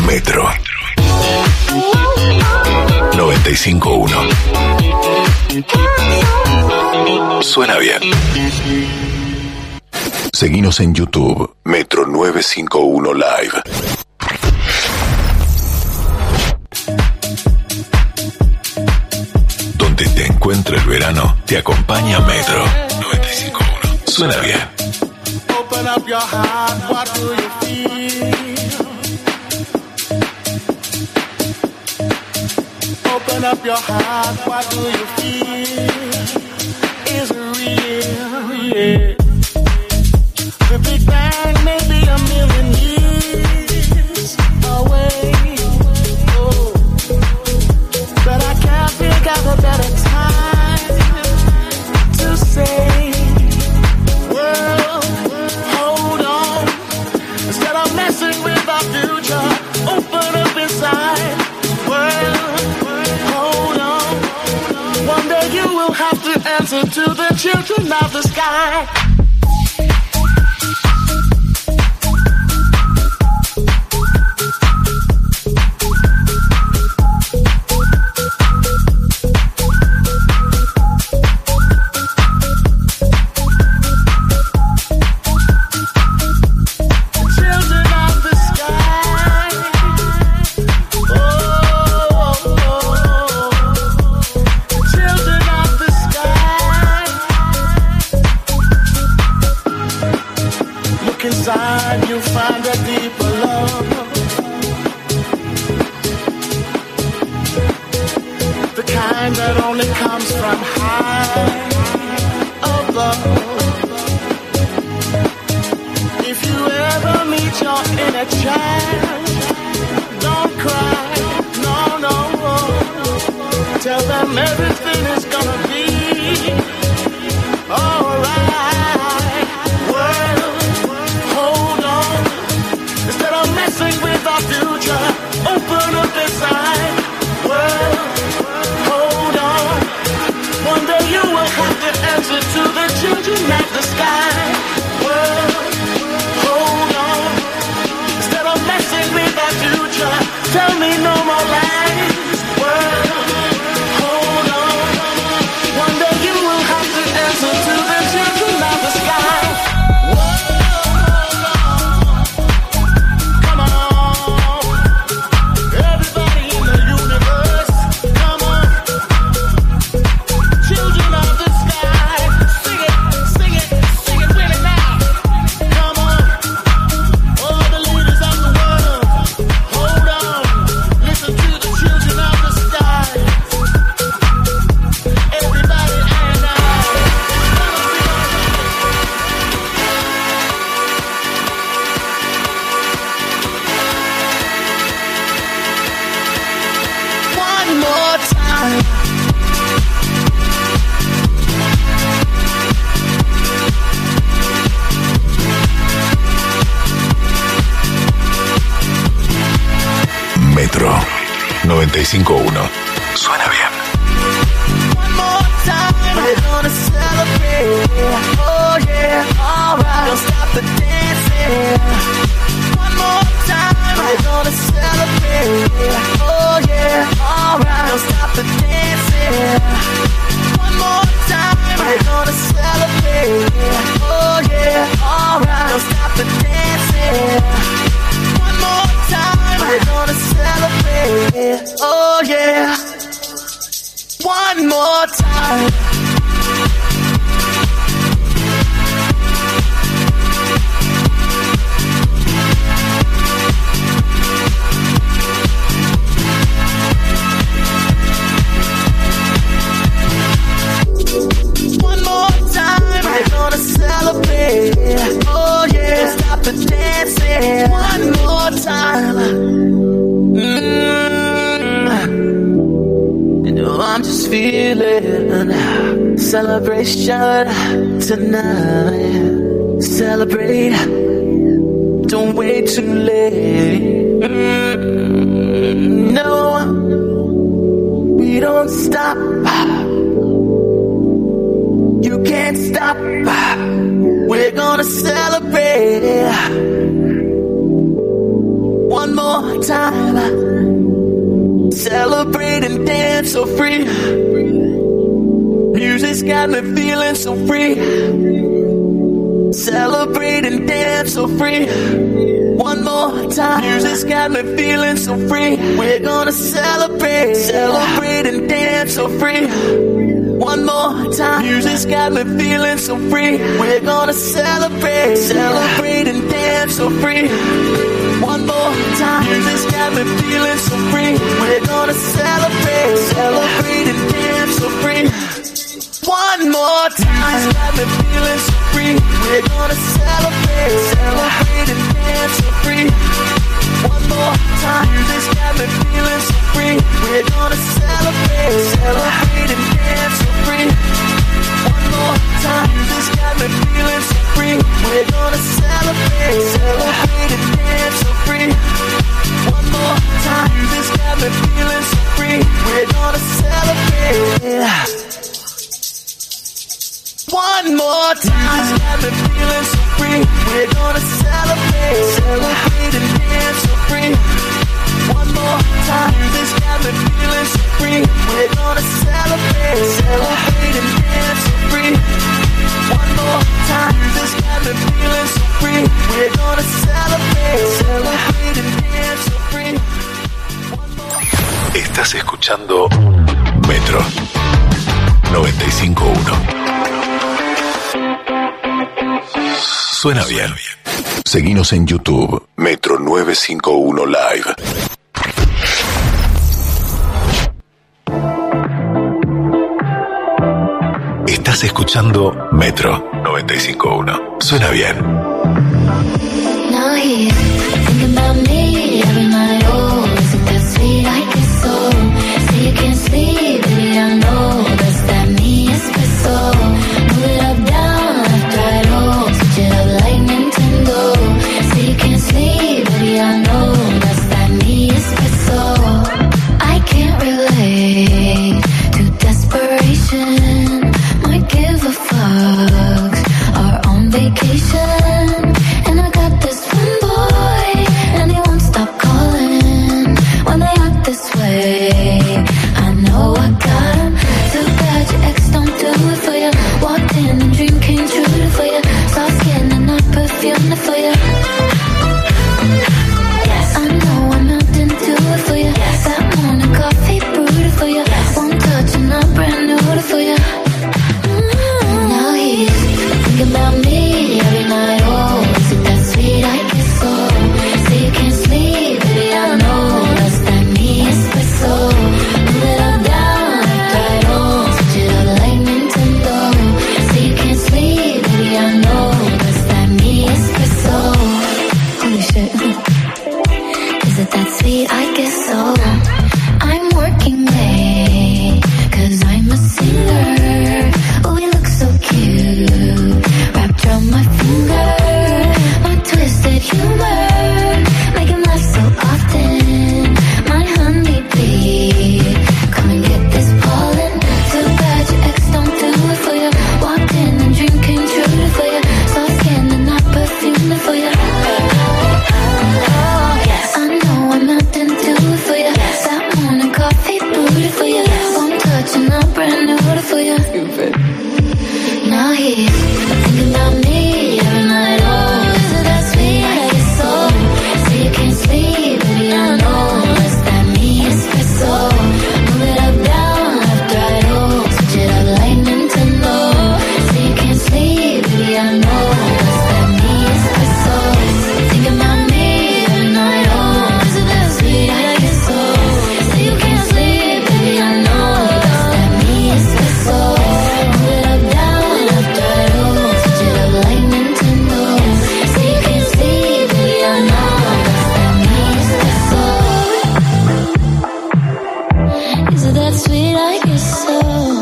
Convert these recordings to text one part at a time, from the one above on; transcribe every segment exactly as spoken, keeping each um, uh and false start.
Metro noventa y cinco punto uno. Suena bien. Seguinos en YouTube, Metro novecientos cincuenta y uno Live. Donde te encuentre el verano, te acompaña Metro noventa y cinco punto uno. Suena bien. Open up your heart, what do you feel? Open up your heart, what do you feel? Is it real? Yeah. The Big Bang may be a million years away. Oh. But I can't think of a better time to say, world, hold on. Instead of messing with our future, open up inside. World, hold on. One day you will have to answer to the children of the sky. You'll find a deeper love, the kind that only comes from high above. If you ever meet your inner child, don't cry, no, no. Tell them everything is gonna be alright. With our future, open up inside. World, hold on. One day you will have to answer to the children of the sky. World, hold on. Instead of messing with our future, tell me no more lies. World, hold on. One day you will have to answer to the children of the sky. Metro noventa y cinco punto uno. Suena bien. One more time, we're gonna celebrate. Oh yeah, alright. Don't stop the dancing. One more time, we're gonna celebrate. Oh yeah, alright. Don't stop the dancing. One more time, we're gonna celebrate. Oh yeah, alright. Don't stop the dancing. One more time, we're gonna celebrate. Oh yeah. One more time. One more time, we're gonna celebrate. Oh yeah, stop the dancing. One more time. Mm. You know I'm just feeling celebration tonight. Celebrate, don't wait too late. Mm. No, we don't stop. You can't stop. We're gonna celebrate. One more more time. Celebrate and dance so free. Music's got me feeling so free. Celebrate and dance so free. One more time. Music's got me feeling so free. We're gonna celebrate, celebrate and dance so free. One more time. Music's got me feeling so free. We're gonna celebrate, celebrate and dance so free. One more time. Music's got me feeling so free. We're gonna celebrate, celebrate and dance so free. One more time. Music's got me feeling so free. We're gonna celebrate, celebrate and dance so free. One more time. Music's got me feeling so free. We're gonna celebrate, celebrate and dance so free. One more time. Music's got me feeling so free. We're gonna celebrate, celebrate and dance so free. One more time. Music's got me feeling so free. We're gonna celebrate. One more time. Music's got me feeling so free. We're gonna celebrate, celebrate and dance so free. One more time. Music's got me feeling so free. We're gonna celebrate, celebrate and dance so free. One more time. Music's got me feeling so free. We're gonna celebrate, celebrate and dance so free. One more. Estás escuchando Metro noventa y cinco punto uno. Suena bien. Seguinos en YouTube, Metro novecientos cincuenta y uno Live. Estás escuchando Metro noventa y cinco punto uno. Suena bien. Now he's thinking about me every night. Oh, isn't that sweet? I guess so. Say you can't sleep, baby, I know that's that me espresso. Move it up, down, left, right, oh, switch it up like Nintendo. Say you can't sleep, baby, I know that's that me espresso. I can't relate to desperation. Might give a fuck. Are on vacation, and I got this one boy, and he won't stop calling when they act this way. I know I got him. Too bad your ex don't do it for you. Walked in and dream came true for you. Soft skin and not perfume for you. Yes, I know I'm out and do it for you. Yes, that morning coffee brewed for you. Yes, one touch and I'm brand new for you. Mm-hmm. Now he's thinking about me every night. Oh, is it that sweet? I guess so. Say you can't sleep, baby, I know that's that me espresso. Move it up, down, left, right, oh, switch it up like Nintendo. Say you can't sleep, baby, I know that's that me espresso. Holy shit. Is it that sweet? I guess so. I'm working late, cause I'm a singer. Oh, we look so cute, wrapped around my finger. My twisted humor, make him laugh so often. My honeybee, come and get this pollen. Too bad your ex don't do it for you. Walked in and dream came true for you. Soft skin and not perfume for you. Yes, I know I'm out and do it for you. That morning coffee brewed for you. One touch and I'm brand new for you. Stupid. Now he's thinking about me every night. Oh, is it that sweet? I guess so. Say you can't sleep, baby, I know that's that me espresso. Move it up, down, left, right, oh, switch it up like Nintendo. Say you can't sleep, baby, I know that's that me espresso. Thinking about me every night. Oh, is it that sweet? I guess so. Say you can't sleep, baby, I know that's that me espresso. Move it up, down, left, right, oh, switch it up like Nintendo. Say you can't sleep, baby, I know that's that me espresso. Is it that sweet? I guess so.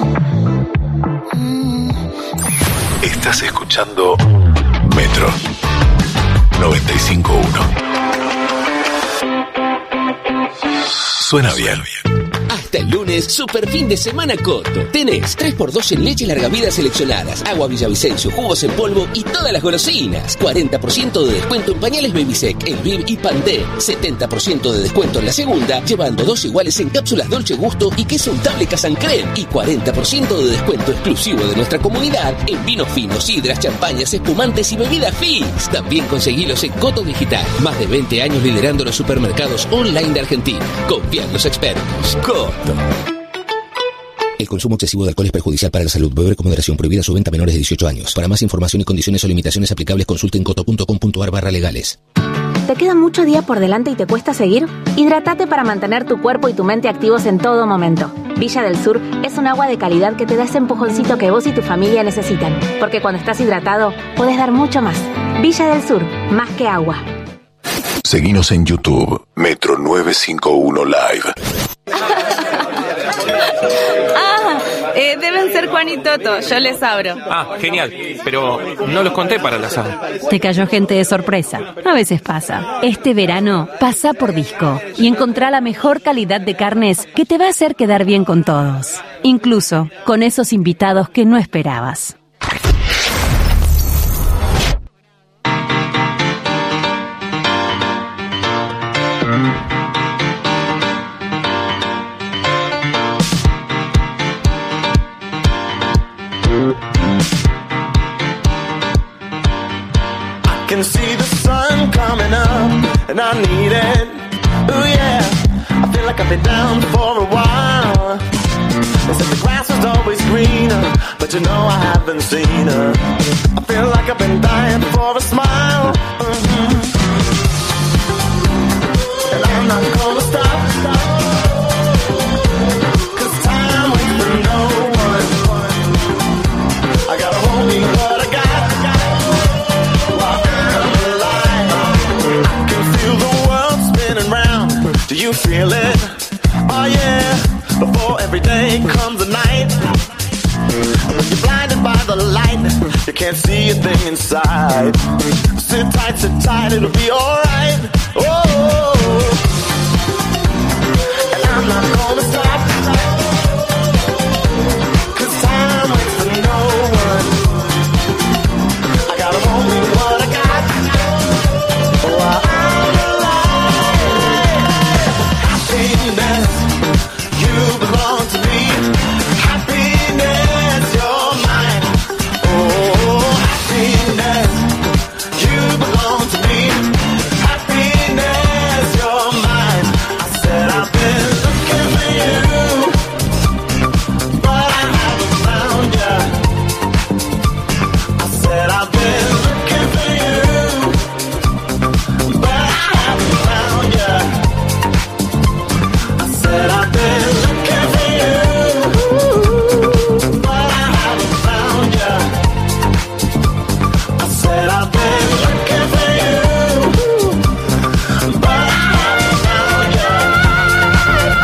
Mm. Estás escuchando Metro noventa y cinco punto uno. Suena bien. Hasta el lunes, super fin de semana Coto. Tenés tres por dos en leche larga vida seleccionadas, agua Villavicencio, jugos en polvo y todas las golosinas. cuarenta por ciento de descuento en pañales Babysec, El Viv y Pantene. setenta por ciento de descuento en la segunda, llevando dos iguales en cápsulas Dolce Gusto y queso untable Casancrem. Y cuarenta por ciento de descuento exclusivo de nuestra comunidad en vinos finos, sidras, champañas, espumantes y bebidas Fizz. También conseguilos en Coto Digital. Más de veinte años liderando los supermercados online de Argentina. Confía en los expertos. Coto. El consumo excesivo de alcohol es perjudicial para la salud. Beber con moderación. Prohibida su venta a menores de dieciocho años. Para más información y condiciones o limitaciones aplicables, consulte en coto punto com punto ar barra legales. ¿Te queda mucho día por delante y te cuesta seguir? Hidrátate para mantener tu cuerpo y tu mente activos en todo momento. Villa del Sur es un agua de calidad que te da ese empujoncito que vos y tu familia necesitan. Porque cuando estás hidratado, podés dar mucho más. Villa del Sur, más que agua. Seguinos en YouTube, Metro novecientos cincuenta y uno Live. Ah, eh, deben ser Juan y Toto, yo les abro. Ah, genial, pero no los conté para el asado. Te cayó gente de sorpresa, a veces pasa. Este verano, pasa por Disco y encontrá la mejor calidad de carnes que te va a hacer quedar bien con todos. Incluso con esos invitados que no esperabas. I can see the sun coming up, and I need it. Ooh yeah, I feel like I've been down for a while. They said the grass was always greener, but you know I haven't seen her. I feel like I've been dying for a smile. Mm-hmm. And I'm not gonna stop, stop. Cause time waits for no one. I gotta hold me what I got. Do you feel it? Oh yeah, before every day comes a night. When you're blinded by the light, you can't see a thing inside. Sit tight, sit tight, it'll be alright. Oh, and I'm not gonna stop. Cause time waits for no one. I gotta hold me what I got. Oh, I you belong to me. Happiness, you're mine. Oh, happiness, you belong to me. Happiness, you're mine. I said I've been looking for you, but I haven't found you. I said I've been looking for you, but I haven't found you. I've been looking for you, but I haven't found you. I said I've been looking for you, but I haven't found you.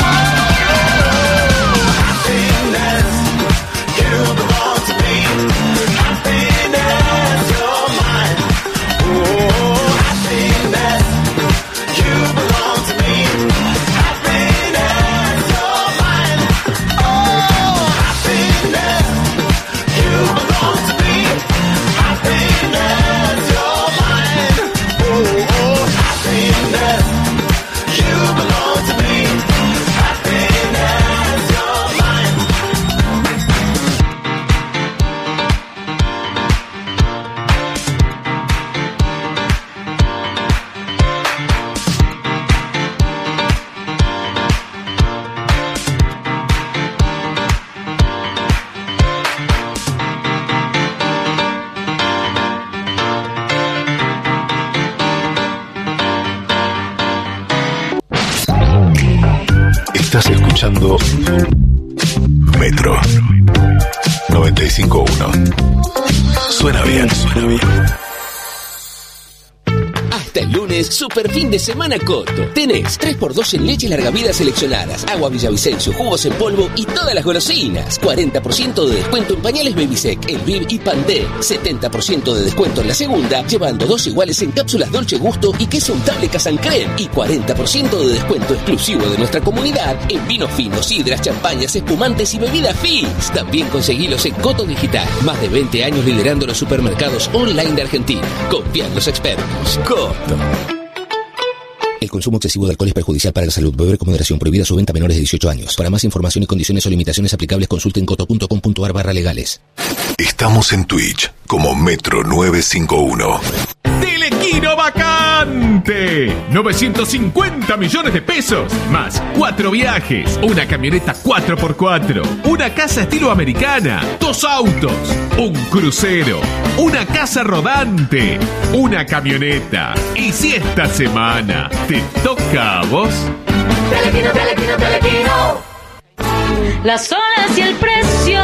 Happiness, you belong to me. Happiness, you're mine. Oh, happiness, you belong to me. Estás escuchando Metro noventa y cinco punto uno. Suena bien, suena bien. Hasta el lunes, super fin de semana Coto. Tenés tres por dos en leche larga vida seleccionadas, agua Villavicencio, jugos en polvo y todas las golosinas. cuarenta por ciento de descuento en pañales Babysec, El Viv y Pandé. setenta por ciento de descuento en la segunda, llevando dos iguales en cápsulas Dolce Gusto y queso untable Casancrem. Y cuarenta por ciento de descuento exclusivo de nuestra comunidad en vinos finos, sidras, champañas, espumantes y bebidas Fizz. También conseguilos en Coto Digital. Más de veinte años liderando los supermercados online de Argentina. Confía en los expertos. Coto. El consumo excesivo de alcohol es perjudicial para la salud. Beber con moderación. Prohibida su venta a menores de dieciocho años. Para más información y condiciones o limitaciones aplicables, consulten coto punto com punto ar barra legales. Estamos en Twitch como Metro novecientos cincuenta y uno. Telequino vacante. novecientos cincuenta millones de pesos. Más cuatro viajes. Una camioneta cuatro por cuatro. Una casa estilo americana. Dos autos. Un crucero. Una casa rodante. Una camioneta. Y si esta semana te toca a vos. Telequino, Telequino, Telequino. Las olas y el precio.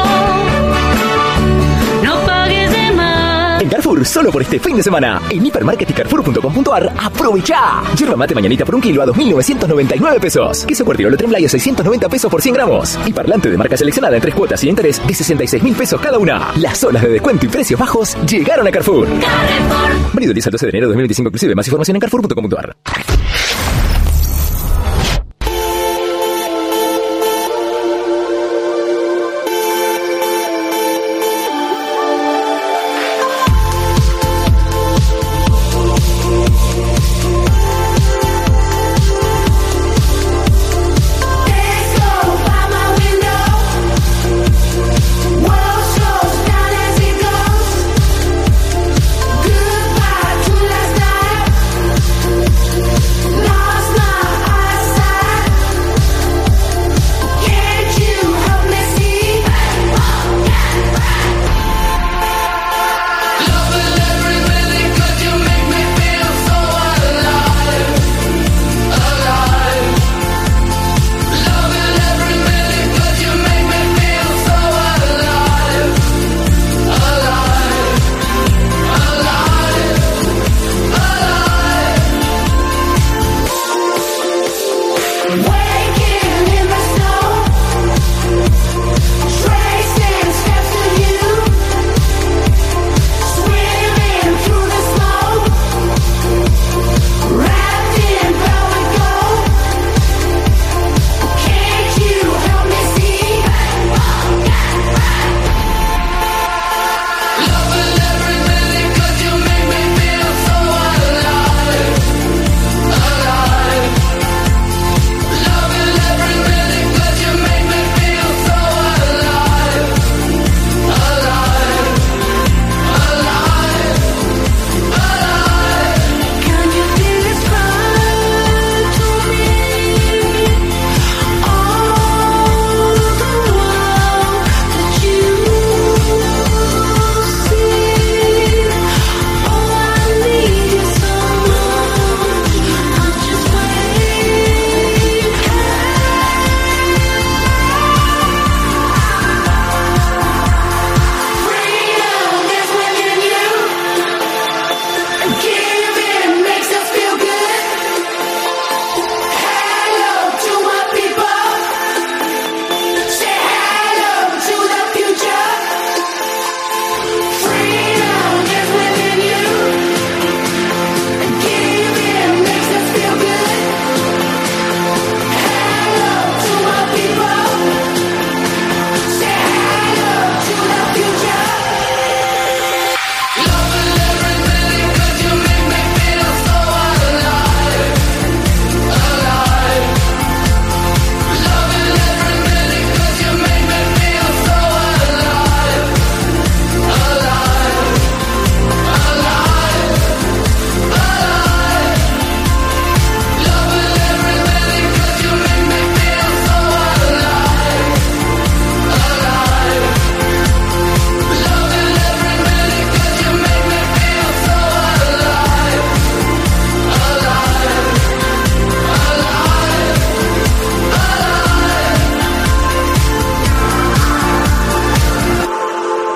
No pagues de más. En Carrefour, solo por este fin de semana, en hipermarket y carrefour punto com punto ar, ¡aprovecha! Yerba mate mañanita por un kilo a dos mil novecientos noventa y nueve pesos. Queso Cuartirolo Tremblay a seiscientos noventa pesos por cien gramos. Y parlante de marca seleccionada en tres cuotas y interés de sesenta y seis mil pesos cada una. Las zonas de descuento y precios bajos llegaron a Carrefour. Carrefour. Válido el diez al doce de enero de dos mil veinticinco inclusive. Más información en carrefour punto com punto ar.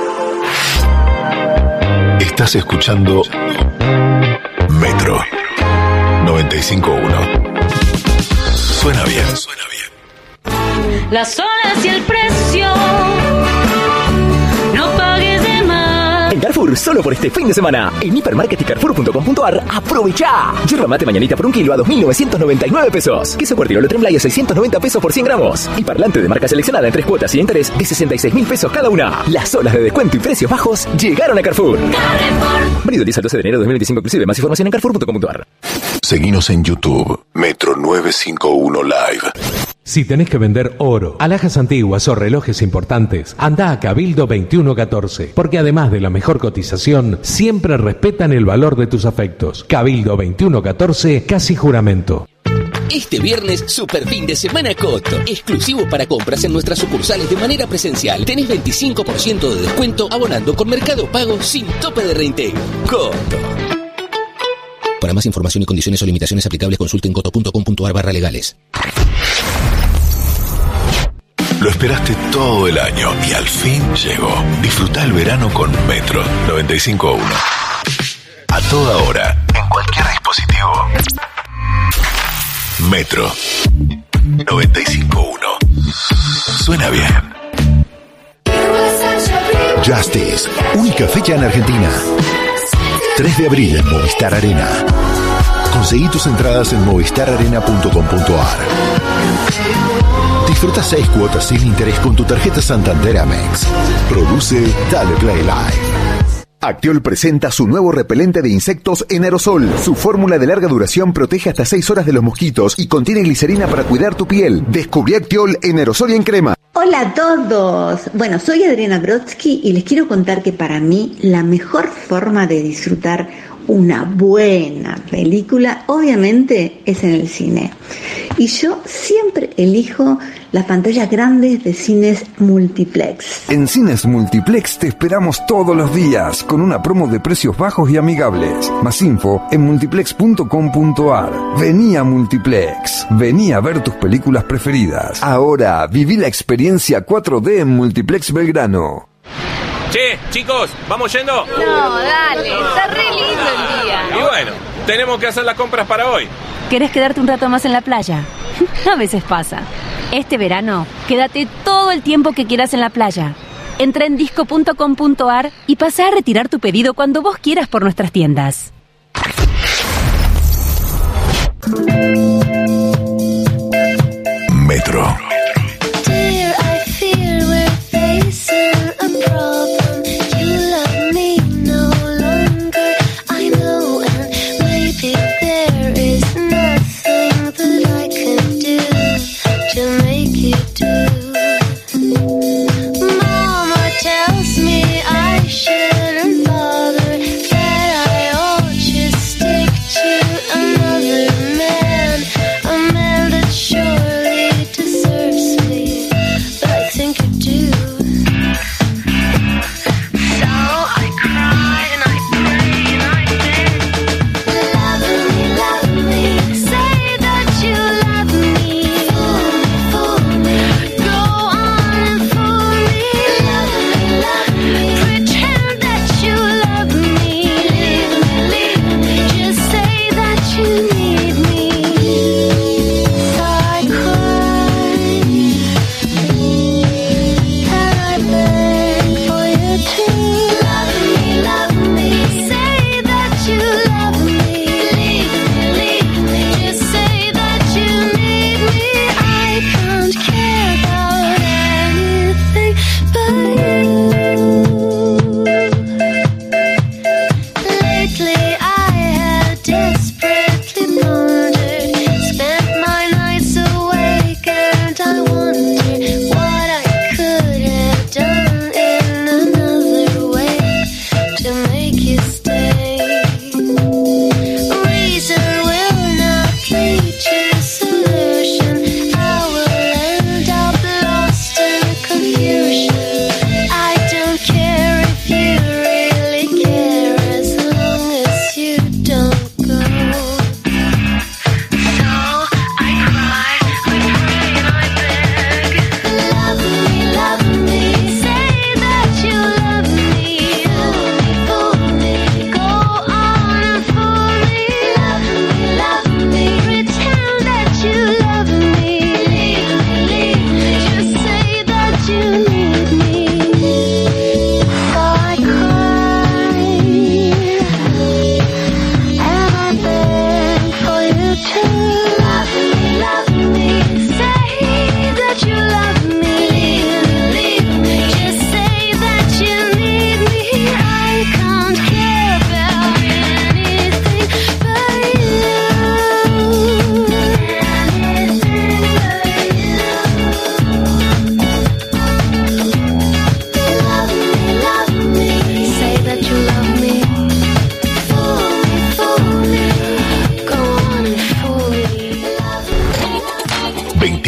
Estás escuchando Metro y cinco uno. Suena bien, suena bien. Las olas y el precio. No pagues de más. En Carrefour, solo por este fin de semana, en hipermarket y carrefour punto com punto ar, ¡aprovecha! Yerba mate mañanita por un kilo a dos mil novecientos noventa y nueve pesos. Queso Cuartirolo Tremblay a seiscientos noventa pesos por cien gramos. Y parlante de marca seleccionada en tres cuotas y interés de sesenta y seis mil pesos cada una. Las olas de descuento y precios bajos llegaron a Carrefour. Carrefour. Válido diez al doce de enero de dos mil veinticinco inclusive. Más información en carrefour punto com punto ar. Seguinos en YouTube, Metro novecientos cincuenta y uno Live. Si tenés que vender oro, alhajas antiguas o relojes importantes, anda a Cabildo veintiuno catorce, porque además de la mejor cotización, siempre respetan el valor de tus afectos. Cabildo veintiuno catorce, casi juramento. Este viernes, super fin de semana Coto, exclusivo para compras en nuestras sucursales de manera presencial. Tenés veinticinco por ciento de descuento abonando con Mercado Pago sin tope de reintegro. Coto. Para más información y condiciones o limitaciones aplicables, consulten coto punto com punto ar barra legales. Lo esperaste todo el año y al fin llegó. Disfruta el verano con Metro noventa y cinco punto uno. A toda hora, en cualquier dispositivo. Metro noventa y cinco punto uno. Suena bien. Justice, única fecha en Argentina. tres de abril en Movistar Arena. Conseguí tus entradas en movistar arena punto com punto ar. Disfruta seis cuotas sin interés con tu tarjeta Santander Amex. Produce Dale Play Live. Actiol presenta su nuevo repelente de insectos en aerosol. Su fórmula de larga duración protege hasta seis horas de los mosquitos y contiene glicerina para cuidar tu piel. Descubrí Actiol en aerosol y en crema. Hola a todos. Bueno, soy Adriana Brodsky y les quiero contar que para mí la mejor forma de disfrutar una buena película, obviamente, es en el cine. Y yo siempre elijo las pantallas grandes de cines multiplex. En Cines Multiplex te esperamos todos los días con una promo de precios bajos y amigables. Más info en multiplex punto com punto ar. Vení a Multiplex. Vení a ver tus películas preferidas. Ahora viví la experiencia cuatro D en Multiplex Belgrano. Che, chicos, ¿vamos yendo? No, dale, está re lindo el día. Y bueno, tenemos que hacer las compras para hoy. ¿Querés quedarte un rato más en la playa? A veces pasa. Este verano, quédate todo el tiempo que quieras en la playa. Entra en disco punto com punto ar y pasa a retirar tu pedido cuando vos quieras por nuestras tiendas. Metro.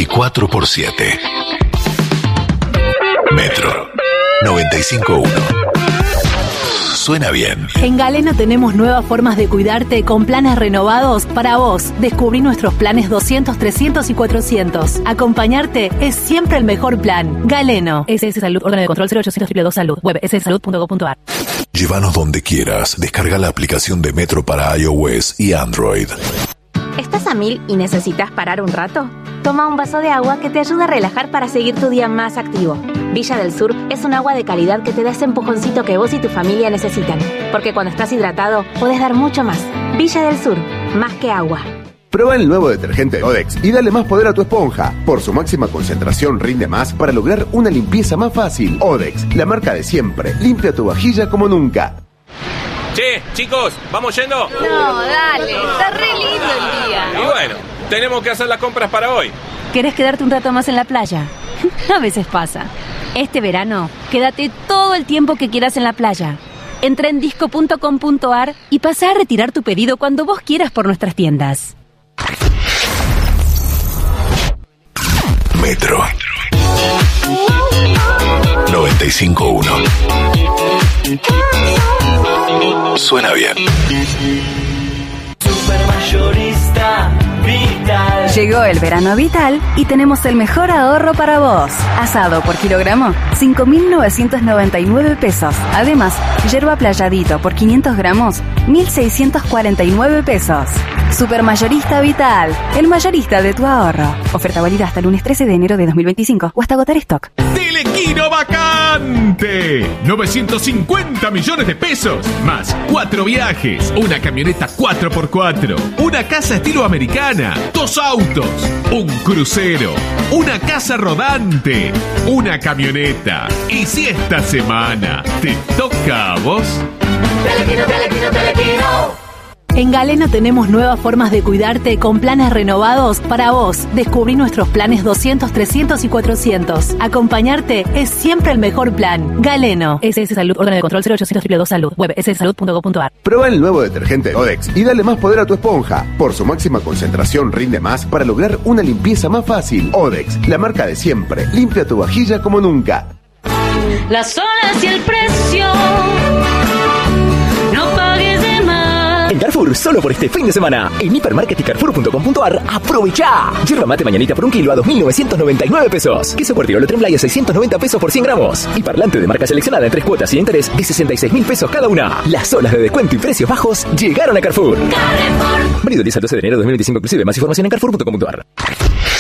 veinticuatro por siete. Metro noventa y cinco punto uno. Suena bien. En Galeno tenemos nuevas formas de cuidarte con planes renovados para vos. Descubrí nuestros planes doscientos, trescientos y cuatrocientos. Acompañarte es siempre el mejor plan. Galeno. S S Salud, órgano de control cero ochocientos dos dos Salud. Web s s salud punto gov punto a r. Llévanos donde quieras. Descarga la aplicación de Metro para iOS y Android. ¿Estás a mil y necesitas parar un rato? Toma un vaso de agua que te ayuda a relajar para seguir tu día más activo. Villa del Sur es un agua de calidad que te da ese empujoncito que vos y tu familia necesitan. Porque cuando estás hidratado, podés dar mucho más. Villa del Sur, más que agua. Prueba el nuevo detergente Odex y dale más poder a tu esponja. Por su máxima concentración rinde más para lograr una limpieza más fácil. Odex, la marca de siempre. Limpia tu vajilla como nunca. Che, chicos, ¿vamos yendo? No, dale, está re lindo el día. Y bueno, tenemos que hacer las compras para hoy. ¿Querés quedarte un rato más en la playa? A veces pasa. Este verano, quédate todo el tiempo que quieras en la playa. Entra en disco punto com punto a r y pasa a retirar tu pedido cuando vos quieras por nuestras tiendas. Metro noventa y cinco punto uno. Suena bien. Supermayorista Vital. Llegó el verano Vital y tenemos el mejor ahorro para vos. Asado por kilogramo, cinco mil novecientos noventa y nueve pesos. Además, yerba playadito por quinientos gramos, mil seiscientos cuarenta y nueve pesos. Supermayorista Vital, el mayorista de tu ahorro. Oferta válida hasta el lunes trece de enero de dos mil veinticinco o hasta agotar stock. Telequino vacante. novecientos cincuenta millones de pesos. Más cuatro viajes, una camioneta cuatro por cuatro, una casa estilo americana, dos autos, un crucero, una casa rodante, una camioneta. Y si esta semana te toca a vos... Telequino, telequino, telequino. En Galeno tenemos nuevas formas de cuidarte con planes renovados para vos. Descubrí nuestros planes doscientos, trescientos y cuatrocientos. Acompañarte es siempre el mejor plan. Galeno. S S Salud, órgano de control cero ochocientos dos dos Salud. Web s s salud punto gov punto a r. Prueba el nuevo detergente Odex y dale más poder a tu esponja. Por su máxima concentración rinde más para lograr una limpieza más fácil. Odex, la marca de siempre. Limpia tu vajilla como nunca. Las olas y el precio. No pagues de más. En Carrefour, solo por este fin de semana, en hipermarket y carrefour punto com punto a r, ¡aprovecha! Yerba mate mañanita por un kilo a dos mil novecientos noventa y nueve pesos. Queso Cuartirolo Tremblay a seiscientos noventa pesos por cien gramos. Y parlante de marca seleccionada en tres cuotas y interés de sesenta y seis mil pesos cada una. Las olas de descuento y precios bajos llegaron a Carrefour. Carrefour. Válido diez al doce de enero de dos mil veinticinco inclusive. Más información en carrefour punto com punto a r.